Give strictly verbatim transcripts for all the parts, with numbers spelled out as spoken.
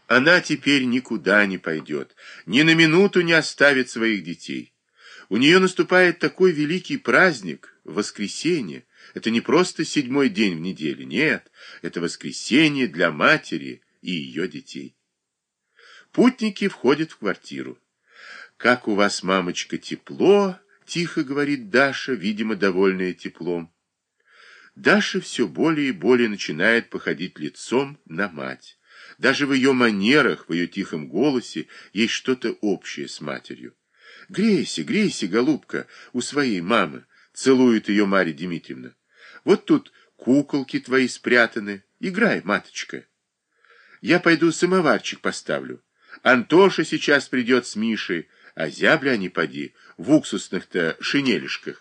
Она теперь никуда не пойдет, ни на минуту не оставит своих детей. У нее наступает такой великий праздник – воскресенье. Это не просто седьмой день в неделе, нет, это воскресенье для матери и ее детей. Путники входят в квартиру. «Как у вас, мамочка, тепло!» – тихо говорит Даша, видимо, довольная теплом. Даша все более и более начинает походить лицом на мать. Даже в ее манерах, в ее тихом голосе есть что-то общее с матерью. «Грейся, грейся, голубка, у своей мамы!» — целует ее Марья Дмитриевна. «Вот тут куколки твои спрятаны. Играй, маточка. Я пойду самоварчик поставлю. Антоша сейчас придет с Мишей, а зябля они, поди, в уксусных-то шинелишках».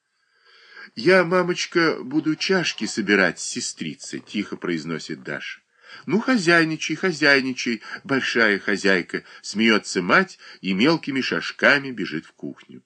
«Я, мамочка, буду чашки собирать с сестрицей», — тихо произносит Даша. «Ну, хозяйничай, хозяйничай, большая хозяйка», — смеется мать и мелкими шажками бежит в кухню.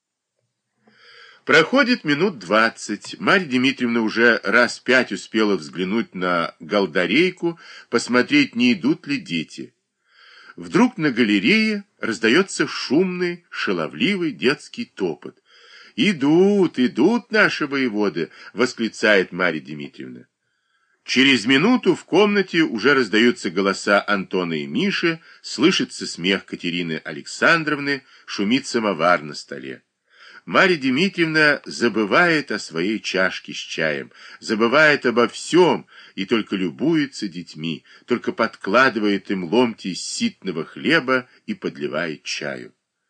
Проходит минут двадцать. Марья Дмитриевна уже раз пять успела взглянуть на голдарейку, посмотреть, не идут ли дети. Вдруг на галерее раздается шумный, шаловливый детский топот. «Идут, идут наши воеводы!» — восклицает Марья Дмитриевна. Через минуту в комнате уже раздаются голоса Антона и Миши, слышится смех Катерины Александровны, шумит самовар на столе. Марья Дмитриевна забывает о своей чашке с чаем, забывает обо всем и только любуется детьми, только подкладывает им ломти ситного хлеба и подливает чаю.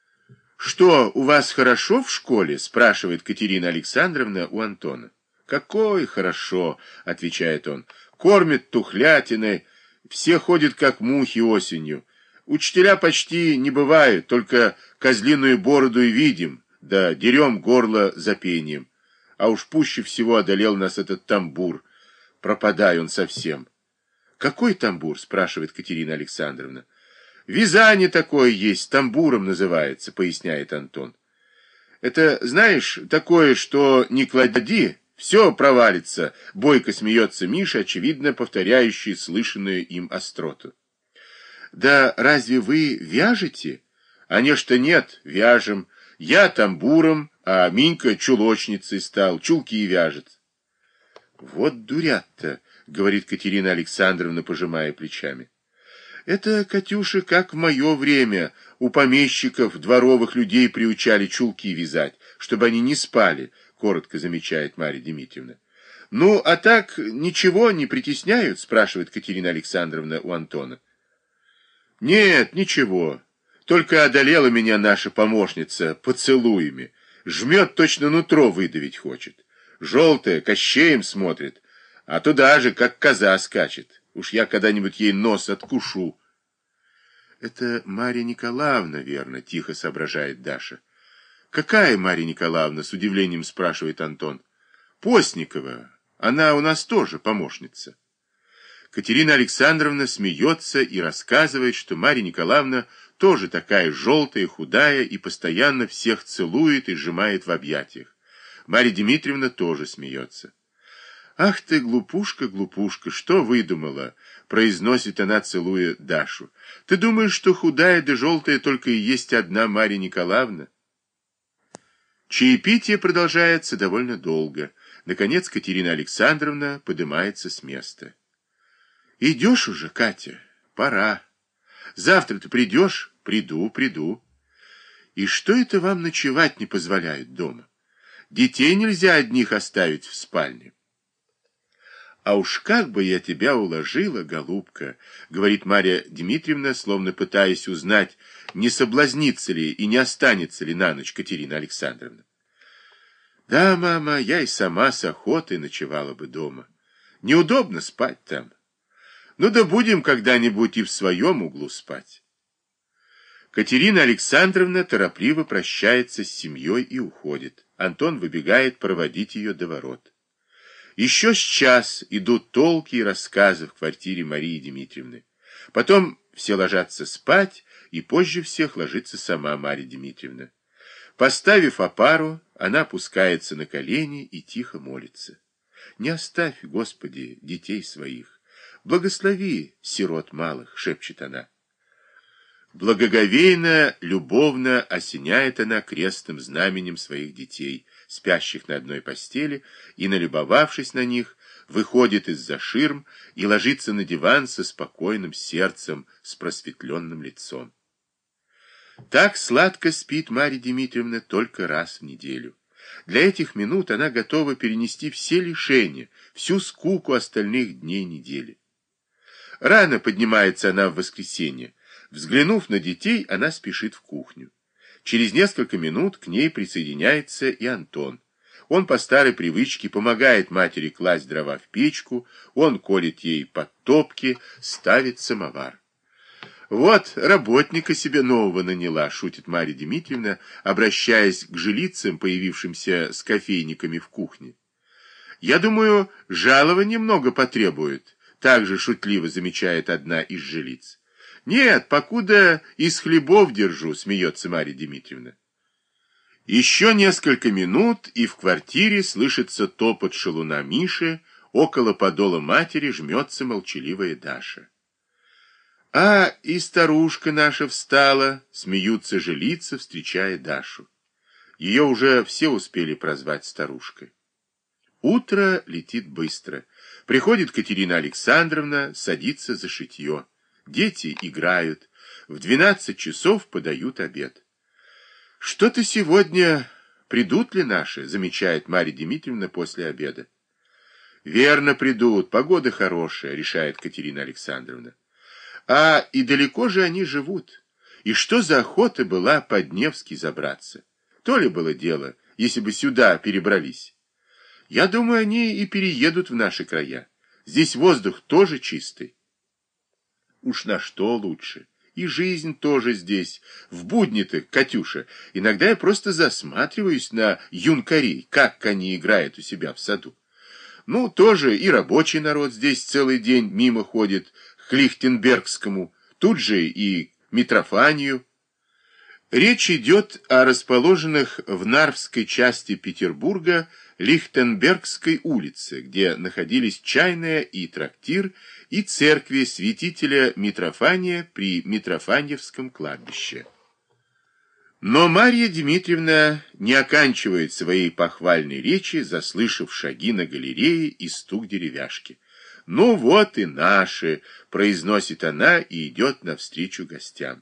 «Что, у вас хорошо в школе?» — спрашивает Катерина Александровна у Антона. «Какой хорошо!» — отвечает он. «Кормят тухлятиной, все ходят как мухи осенью. Учителя почти не бывают, только козлиную бороду и видим, да дерем горло за пением. А уж пуще всего одолел нас этот тамбур. Пропадай он совсем». «Какой тамбур?» — спрашивает Катерина Александровна. «Вязание такое есть, тамбуром называется», — поясняет Антон. «Это, знаешь, такое, что не клади, все провалится», — бойко смеется Миша, очевидно повторяющий слышанную им остроту. «Да разве вы вяжете?» «А не что нет, вяжем. Я тамбуром, а Минька чулочницей стал, чулки вяжет». «Вот дурят-то», — говорит Катерина Александровна, пожимая плечами. «Это, Катюша, как в мое время у помещиков дворовых людей приучали чулки вязать, чтобы они не спали», — коротко замечает Марья Дмитриевна. «Ну, а так ничего не притесняют?» — спрашивает Катерина Александровна у Антона. «Нет, ничего. Только одолела меня наша помощница поцелуями. Жмет, точно нутро выдавить хочет. Желтая, кощеем смотрит, а туда же, как коза скачет. Уж я когда-нибудь ей нос откушу». «Это Марья Николаевна, верно?» — тихо соображает Даша. «Какая Марья Николаевна?» — с удивлением спрашивает Антон. «Постникова. Она у нас тоже помощница». Катерина Александровна смеется и рассказывает, что Марья Николаевна тоже такая желтая, худая и постоянно всех целует и сжимает в объятиях. Марья Дмитриевна тоже смеется. «Ах ты, глупушка, глупушка, что выдумала?» — произносит она, целуя Дашу. «Ты думаешь, что худая да желтая только и есть одна Марья Николаевна?» Чаепитие продолжается довольно долго. Наконец Катерина Александровна поднимается с места. «Идешь уже, Катя? Пора. Завтра ты придешь?» «Приду, приду». «И что это вам ночевать не позволяют дома? Детей нельзя одних оставить в спальне». «А уж как бы я тебя уложила, голубка», — говорит Марья Дмитриевна, словно пытаясь узнать, не соблазнится ли и не останется ли на ночь Катерина Александровна. «Да, мама, я и сама с охотой ночевала бы дома. Неудобно спать там. Ну да будем когда-нибудь и в своем углу спать». Катерина Александровна торопливо прощается с семьей и уходит. Антон выбегает проводить ее до ворот. Еще с час идут толки и рассказы в квартире Марии Дмитриевны. Потом все ложатся спать, и позже всех ложится сама Марья Дмитриевна. Поставив опару, она опускается на колени и тихо молится. «Не оставь, Господи, детей своих. Благослови сирот малых, шепчет она. Благоговейно, любовно осеняет она крестным знаменем своих детей, спящих на одной постели, и, налюбовавшись на них, выходит из-за ширм и ложится на диван со спокойным сердцем, с просветленным лицом. Так сладко спит Марья Дмитриевна только раз в неделю. Для этих минут она готова перенести все лишения, всю скуку остальных дней недели. Рано поднимается она в воскресенье. Взглянув на детей, она спешит в кухню. Через несколько минут к ней присоединяется и Антон. Он по старой привычке помогает матери класть дрова в печку, он колет ей подтопки, ставит самовар. «Вот работника себе нового наняла», — шутит Марья Дмитриевна, обращаясь к жилицам, появившимся с кофейниками в кухне. «Я думаю, жалования много потребует», — также шутливо замечает одна из жилиц. «Нет, покуда из хлебов держу», — смеется Марья Дмитриевна. Еще несколько минут, и в квартире слышится топот шалуна Миши, около подола матери жмется молчаливая Даша. «А, и старушка наша встала», — смеются жилицы, встречая Дашу. Ее уже все успели прозвать старушкой. Утро летит быстро. Приходит Катерина Александровна, садится за шитье. Дети играют. В двенадцать часов подают обед. «Что-то сегодня придут ли наши?» — замечает Марья Дмитриевна после обеда. «Верно придут, погода хорошая», — решает Катерина Александровна. «А и далеко же они живут? И что за охота была под Невский забраться? То ли было дело, если бы сюда перебрались. Я думаю, они и переедут в наши края. Здесь воздух тоже чистый». Уж на что лучше. И жизнь тоже здесь. В будни-то, Катюша, иногда я просто засматриваюсь на юнкарей, как они играют у себя в саду. Ну, тоже и рабочий народ здесь целый день мимо ходит, к Лихтенбергскому, тут же и Митрофанию. Речь идет о расположенных в Нарвской части Петербурга Лихтенбергской улице, где находились чайная и трактир, и церкви святителя Митрофания при Митрофаньевском кладбище. Но Марья Дмитриевна не оканчивает своей похвальной речи, заслышав шаги на галерее и стук деревяшки. «Ну вот и наши», — произносит она и идет навстречу гостям.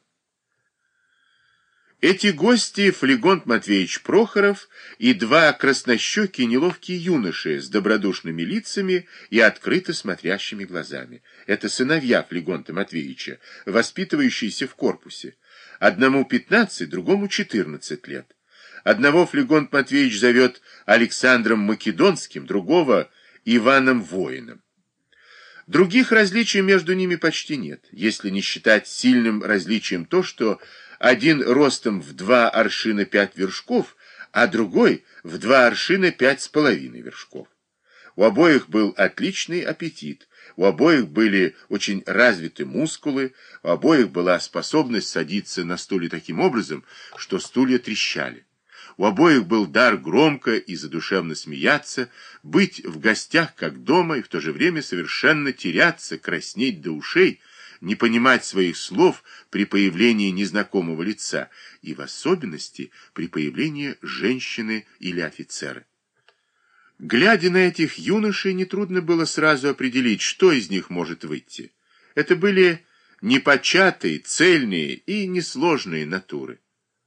Эти гости — Флегонт Матвеевич Прохоров и два краснощекие неловкие юноши с добродушными лицами и открыто смотрящими глазами. Это сыновья Флегонта Матвеевича, воспитывающиеся в корпусе. Одному пятнадцать, другому четырнадцать лет. Одного Флегонт Матвеевич зовет Александром Македонским, другого — Иваном Воином. Других различий между ними почти нет, если не считать сильным различием то, что один ростом в два аршина пять вершков, а другой в два аршина пять с половиной вершков. У обоих был отличный аппетит, у обоих были очень развиты мускулы, у обоих была способность садиться на стуле таким образом, что стулья трещали. У обоих был дар громко и задушевно смеяться, быть в гостях как дома и в то же время совершенно теряться, краснеть до ушей, не понимать своих слов при появлении незнакомого лица и в особенности при появлении женщины или офицера. Глядя на этих юношей, нетрудно было сразу определить, что из них может выйти. Это были непочатые, цельные и несложные натуры.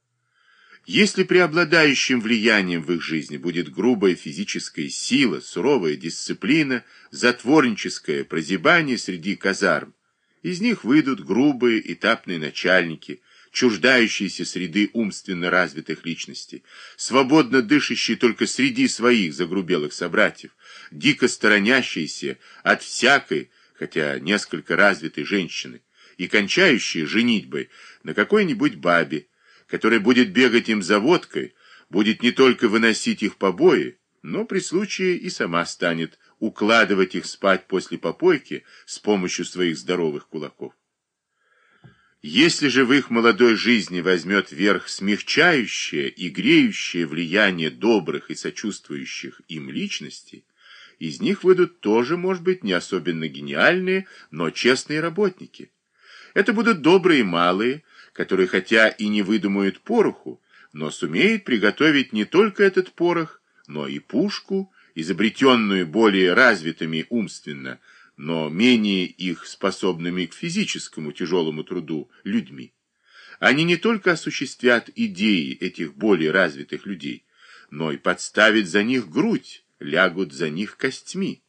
Если преобладающим влиянием в их жизни будет грубая физическая сила, суровая дисциплина, затворническое прозябание среди казарм, из них выйдут грубые этапные начальники, чуждающиеся среды умственно развитых личностей, свободно дышащие только среди своих загрубелых собратьев, дико сторонящиеся от всякой, хотя несколько развитой женщины, и кончающие женитьбой на какой-нибудь бабе, которая будет бегать им за водкой, будет не только выносить их побои, но при случае и сама станет укладывать их спать после попойки с помощью своих здоровых кулаков. Если же в их молодой жизни возьмет верх смягчающее и греющее влияние добрых и сочувствующих им личностей, Из них выйдут тоже, может быть, не особенно гениальные, но честные работники. Это будут добрые малые, которые хотя и не выдумают пороху, но сумеют приготовить не только этот порох, но и пушку, изобретенную более развитыми умственно, но менее их способными к физическому тяжелому труду людьми. Они не только осуществят идеи этих более развитых людей, но и подставят за них грудь, лягут за них костьми.